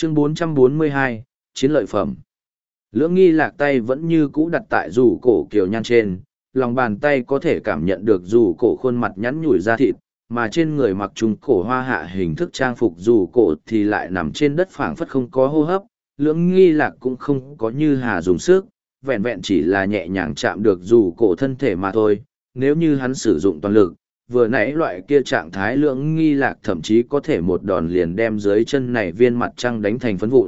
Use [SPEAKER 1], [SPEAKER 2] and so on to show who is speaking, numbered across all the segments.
[SPEAKER 1] Chương 442, Chiến lợi phẩm. Lưỡng nghi lạc tay vẫn như cũ đặt tại rủ cổ kiều nhan trên, lòng bàn tay có thể cảm nhận được rủ cổ khuôn mặt nhắn nhủi da thịt, mà trên người mặc trung cổ hoa hạ hình thức trang phục rủ cổ thì lại nằm trên đất phảng phất không có hô hấp. Lưỡng nghi lạc cũng không có như hà dùng sức, vẹn vẹn chỉ là nhẹ nhàng chạm được rủ cổ thân thể mà thôi. Nếu như hắn sử dụng toàn lực, vừa nãy loại kia trạng thái lưỡng nghi lạc thậm chí có thể một đòn liền đem dưới chân này viên mặt trăng đánh thành phấn vụn.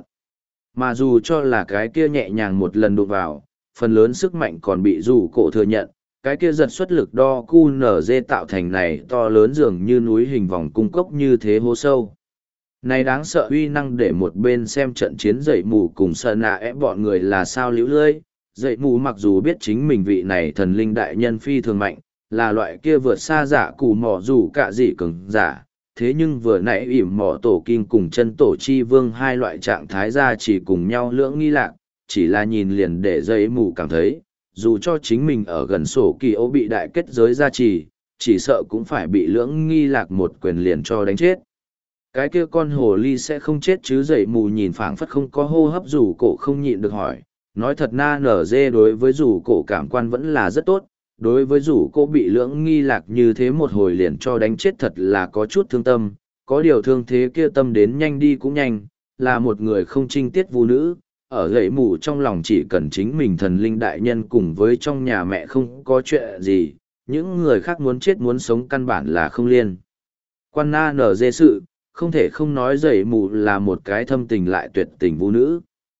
[SPEAKER 1] Mà dù cho là cái kia nhẹ nhàng một lần đụng vào, phần lớn sức mạnh còn bị rủ cổ thừa nhận, cái kia giật xuất lực đo QNZ tạo thành này to lớn dường như núi hình vòng cung cốc như thế hố sâu. Này đáng sợ uy năng để một bên xem trận chiến dậy mù cùng sợ nạ ép bọn người là sao liễu lơi. Dậy mù mặc dù biết chính mình vị này thần linh đại nhân phi thường mạnh, là loại kia vượt xa giả cù mỏ dù cả gì cứng giả, thế nhưng vừa nãy ỉm mỏ tổ kim cùng chân tổ chi vương hai loại trạng thái ra chỉ cùng nhau lưỡng nghi lạc, chỉ là nhìn liền để dậy mù cảm thấy, dù cho chính mình ở gần sổ kỳ ô bị đại kết giới gia trì, chỉ sợ cũng phải bị lưỡng nghi lạc một quyền liền cho đánh chết. Cái kia con hồ ly sẽ không chết chứ? Dậy mù nhìn phảng phất không có hô hấp rủ cổ không nhịn được hỏi, nói thật na nở dê đối với rủ cổ cảm quan vẫn là rất tốt, đối với rủ cổ bị lưỡng nghi lạc như thế một hồi liền cho đánh chết thật là có chút thương tâm, có điều thương thế kia tâm đến nhanh đi cũng nhanh, là một người không trinh tiết vũ nữ, ở gậy mù trong lòng chỉ cần chính mình thần linh đại nhân cùng với trong nhà mẹ không có chuyện gì, những người khác muốn chết muốn sống căn bản là không liên. Quan na nở dê sự, không thể không nói dậy mù là một cái thâm tình lại tuyệt tình vũ nữ.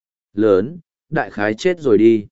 [SPEAKER 1] Lớn, đại khái chết rồi đi.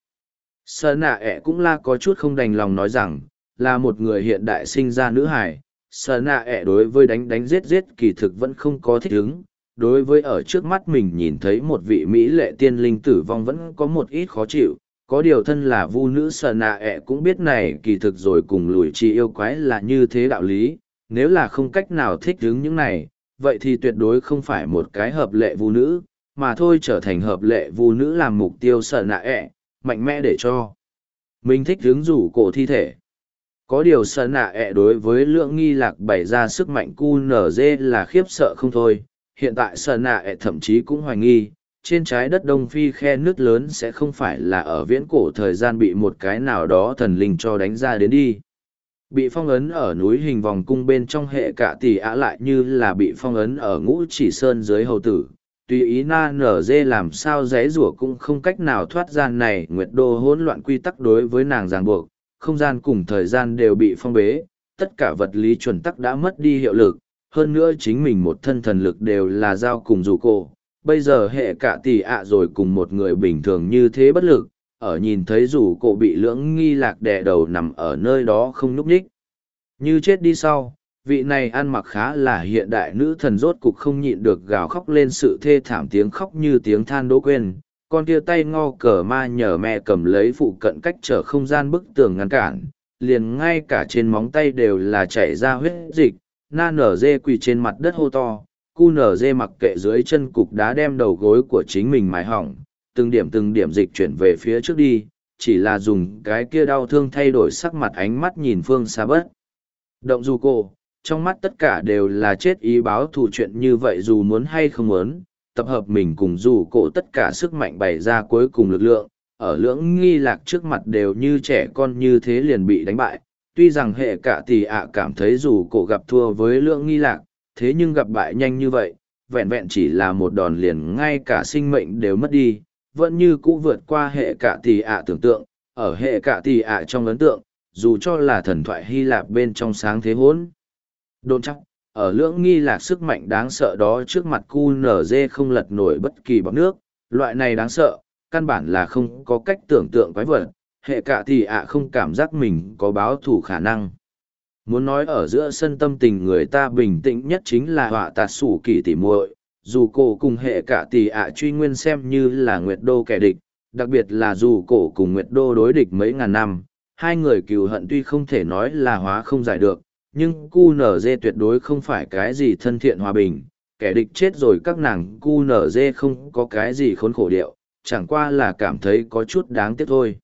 [SPEAKER 1] Sợ nạ ẹ cũng là có chút không đành lòng nói rằng, là một người hiện đại sinh ra nữ hải, sợ nạ ẹ đối với đánh giết giết kỳ thực vẫn không có thích ứng, đối với ở trước mắt mình nhìn thấy một vị mỹ lệ tiên linh tử vong vẫn có một ít khó chịu, có điều thân là vu nữ sợ nạ ẹ cũng biết này kỳ thực rồi cùng lùi chi yêu quái là như thế đạo lý, nếu là không cách nào thích ứng những này, vậy thì tuyệt đối không phải một cái hợp lệ vu nữ, mà thôi trở thành hợp lệ vu nữ làm mục tiêu sợ nạ ẹ, mạnh mẽ để cho mình thích hướng rủ cổ thi thể. Có điều sợ nạ ẹ đối với lượng nghi lạc bày ra sức mạnh QNZ là khiếp sợ không thôi, hiện tại sợ nạ ẹ thậm chí cũng hoài nghi, trên trái đất Đông Phi khe nước lớn sẽ không phải là ở viễn cổ thời gian bị một cái nào đó thần linh cho đánh ra đến đi. Bị phong ấn ở núi hình vòng cung bên trong hệ cả tỷ ả lại như là bị phong ấn ở ngũ chỉ sơn dưới hầu tử. Tùy ý na nở dê làm sao giấy rủa cũng không cách nào thoát gian này nguyệt đô hỗn loạn quy tắc đối với nàng ràng buộc, không gian cùng thời gian đều bị phong bế, tất cả vật lý chuẩn tắc đã mất đi hiệu lực, hơn nữa chính mình một thân thần lực đều là giao cùng dù cổ. Bây giờ hệ cả tỷ ả rồi cùng một người bình thường như thế bất lực, ở nhìn thấy rủ cổ bị lưỡng nghi lạc đè đầu nằm ở nơi đó không nhúc nhích. Như chết đi sau, vị này ăn mặc khá là hiện đại nữ thần rốt cục không nhịn được gào khóc lên sự thê thảm tiếng khóc như tiếng than đỗ quên, con kia tay ngo cờ ma nhờ mẹ cầm lấy phụ cận cách trở không gian bức tường ngăn cản, liền ngay cả trên móng tay đều là chảy ra huyết dịch, na nở dê quỳ trên mặt đất hô to, cu nở dê mặc kệ dưới chân cục đá đem đầu gối của chính mình mài hỏng, từng điểm dịch chuyển về phía trước đi, chỉ là dùng cái kia đau thương thay đổi sắc mặt ánh mắt nhìn phương xa bất. Động dù cô, trong mắt tất cả đều là chết ý báo thù chuyện như vậy dù muốn hay không muốn, tập hợp mình cùng dù cổ tất cả sức mạnh bày ra cuối cùng lực lượng, ở lưỡng nghi lạc trước mặt đều như trẻ con như thế liền bị đánh bại. Tuy rằng hệ cả tỷ ạ cảm thấy dù cổ gặp thua với lưỡng nghi lạc, thế nhưng gặp bại nhanh như vậy, vẹn vẹn chỉ là một đòn liền ngay cả sinh mệnh đều mất đi, vẫn như cũ vượt qua hệ cả tỷ ạ tưởng tượng, ở hệ cả tỷ ạ trong ấn tượng, dù cho là thần thoại Hy Lạp bên trong sáng thế hỗn độn chắc, ở lưỡng nghi lạc sức mạnh đáng sợ đó trước mặt QNZ không lật nổi bất kỳ bọt nước, loại này đáng sợ, căn bản là không có cách tưởng tượng quái vật, hệ cả tỷ ạ không cảm giác mình có báo thù khả năng. Muốn nói ở giữa sân tâm tình người ta bình tĩnh nhất chính là họa tạt sủ kỳ tỉ muội, dù cổ cùng hệ cả tỷ ạ truy nguyên xem như là Nguyệt Đô kẻ địch, đặc biệt là dù cổ cùng Nguyệt Đô đối địch mấy ngàn năm, hai người cừu hận tuy không thể nói là hóa không giải được, nhưng QNZ tuyệt đối không phải cái gì thân thiện hòa bình, kẻ địch chết rồi các nàng QNZ không có cái gì khốn khổ điệu, chẳng qua là cảm thấy có chút đáng tiếc thôi.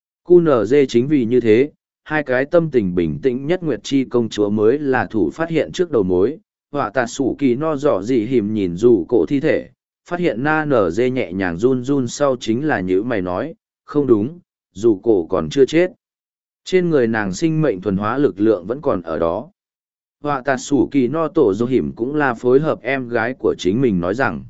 [SPEAKER 1] QNZ chính vì như thế, hai cái tâm tình bình tĩnh nhất Nguyệt Chi công chúa mới là thủ phát hiện trước đầu mối, họa tạt sủ kỳ no dỏ dị hìm nhìn dù cổ thi thể, phát hiện na nở dê nhẹ nhàng run run sau chính là nhữ mày nói, không đúng, dù cổ còn chưa chết. Trên người nàng sinh mệnh thuần hóa lực lượng vẫn còn ở đó. Họa tạt sủ kỳ no tổ dô hiểm cũng là phối hợp em gái của chính mình nói rằng,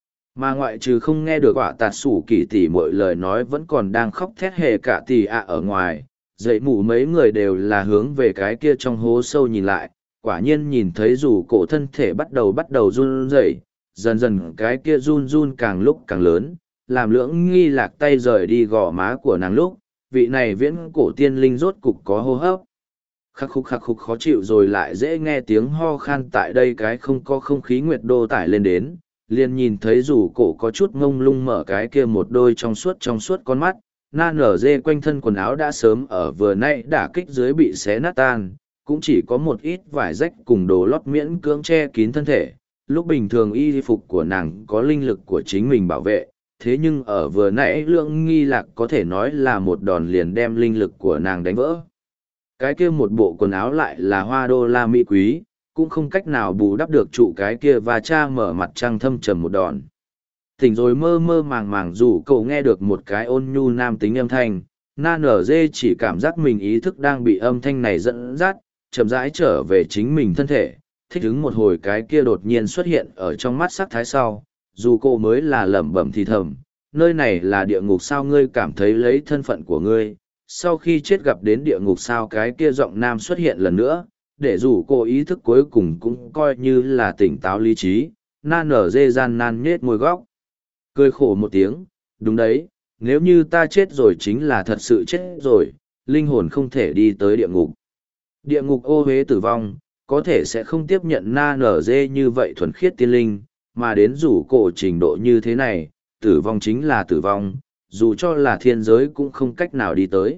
[SPEAKER 1] mà ngoại trừ không nghe được họa tạt sủ kỳ tỉ mọi lời nói vẫn còn đang khóc thét hề cả tỉ ạ ở ngoài, dậy mù mấy người đều là hướng về cái kia trong hố sâu nhìn lại, quả nhiên nhìn thấy dù cổ thân thể bắt đầu run rẩy, dần dần cái kia run run càng lúc càng lớn, làm lưỡng nghi lạc tay rời đi gò má của nàng lúc, vị này viễn cổ tiên linh rốt cục có hô hấp. Khắc khúc khó chịu rồi lại dễ nghe tiếng ho khan tại đây cái không có không khí nguyệt đô tải lên đến, liền nhìn thấy dù cổ có chút ngông lung mở cái kia một đôi trong suốt con mắt, na nở dê quanh thân quần áo đã sớm ở vừa nay đả kích dưới bị xé nát tan, cũng chỉ có một ít vải rách cùng đồ lót miễn cưỡng che kín thân thể. Lúc bình thường y phục của nàng có linh lực của chính mình bảo vệ, thế nhưng ở vừa nãy lượng nghi lạc có thể nói là một đòn liền đem linh lực của nàng đánh vỡ. Cái kia một bộ quần áo lại là hoa đô la mỹ quý, cũng không cách nào bù đắp được trụ cái kia và cha mở mặt trăng thâm trầm một đòn. Tỉnh rồi mơ mơ màng màng dù cậu nghe được một cái ôn nhu nam tính âm thanh, na nở dê chỉ cảm giác mình ý thức đang bị âm thanh này dẫn dắt, chậm rãi trở về chính mình thân thể, thích ứng một hồi cái kia đột nhiên xuất hiện ở trong mắt sắc thái sau, dù cô mới là lẩm bẩm thì thầm, nơi này là địa ngục sao ngươi cảm thấy lấy thân phận của ngươi, sau khi chết gặp đến địa ngục sao cái kia giọng nam xuất hiện lần nữa, để dù cô ý thức cuối cùng cũng coi như là tỉnh táo lý trí, na nở dê gian nan nhết môi góc. Cười khổ một tiếng, đúng đấy, nếu như ta chết rồi chính là thật sự chết rồi, linh hồn không thể đi tới địa ngục. Địa ngục ô huế tử vong, có thể sẽ không tiếp nhận na nở dê như vậy thuần khiết tiên linh, mà đến rủ cổ trình độ như thế này, tử vong chính là tử vong, dù cho là thiên giới cũng không cách nào đi tới.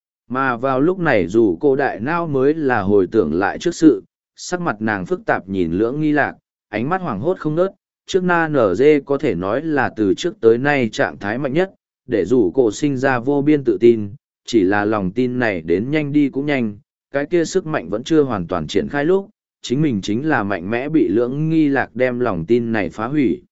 [SPEAKER 1] Mà vào lúc này dù cô đại nao mới là hồi tưởng lại trước sự, sắc mặt nàng phức tạp nhìn lưỡng nghi lạc, ánh mắt hoảng hốt không nớt, trước na nở dê có thể nói là từ trước tới nay trạng thái mạnh nhất, để dù cô sinh ra vô biên tự tin, chỉ là lòng tin này đến nhanh đi cũng nhanh, cái kia sức mạnh vẫn chưa hoàn toàn triển khai lúc, chính mình chính là mạnh mẽ bị lưỡng nghi lạc đem lòng tin này phá hủy.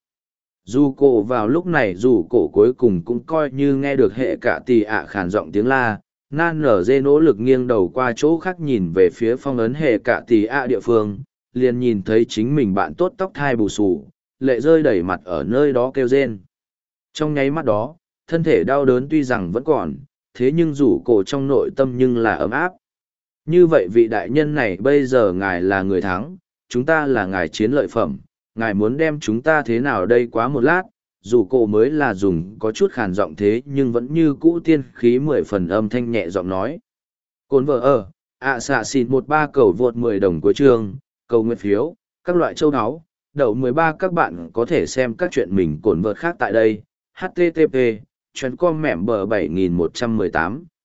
[SPEAKER 1] Dù cổ vào lúc này dù cổ cuối cùng cũng coi như nghe được hệ cả tì ạ khàn giọng tiếng la, nan nở dê nỗ lực nghiêng đầu qua chỗ khác nhìn về phía phong ấn hệ cả tì ạ địa phương, liền nhìn thấy chính mình bạn tốt tóc thai bù xù, lệ rơi đầy mặt ở nơi đó kêu rên. Trong nháy mắt đó, thân thể đau đớn tuy rằng vẫn còn, thế nhưng rủ cổ trong nội tâm nhưng là ấm áp. Như vậy vị đại nhân này bây giờ ngài là người thắng, chúng ta là ngài chiến lợi phẩm, ngài muốn đem chúng ta thế nào đây quá một lát, dù cổ mới là dùng có chút khàn giọng thế nhưng vẫn như cũ tiên khí 10 phần âm thanh nhẹ giọng nói. Cồn vợ ở, xạ xịt 13 cầu vượt 10 đồng của trường, cầu nguyện phiếu, các loại châu áo, đậu 13 các bạn có thể xem các chuyện mình cồn vợt khác tại đây, http, chuyến com mẻm bờ 7118.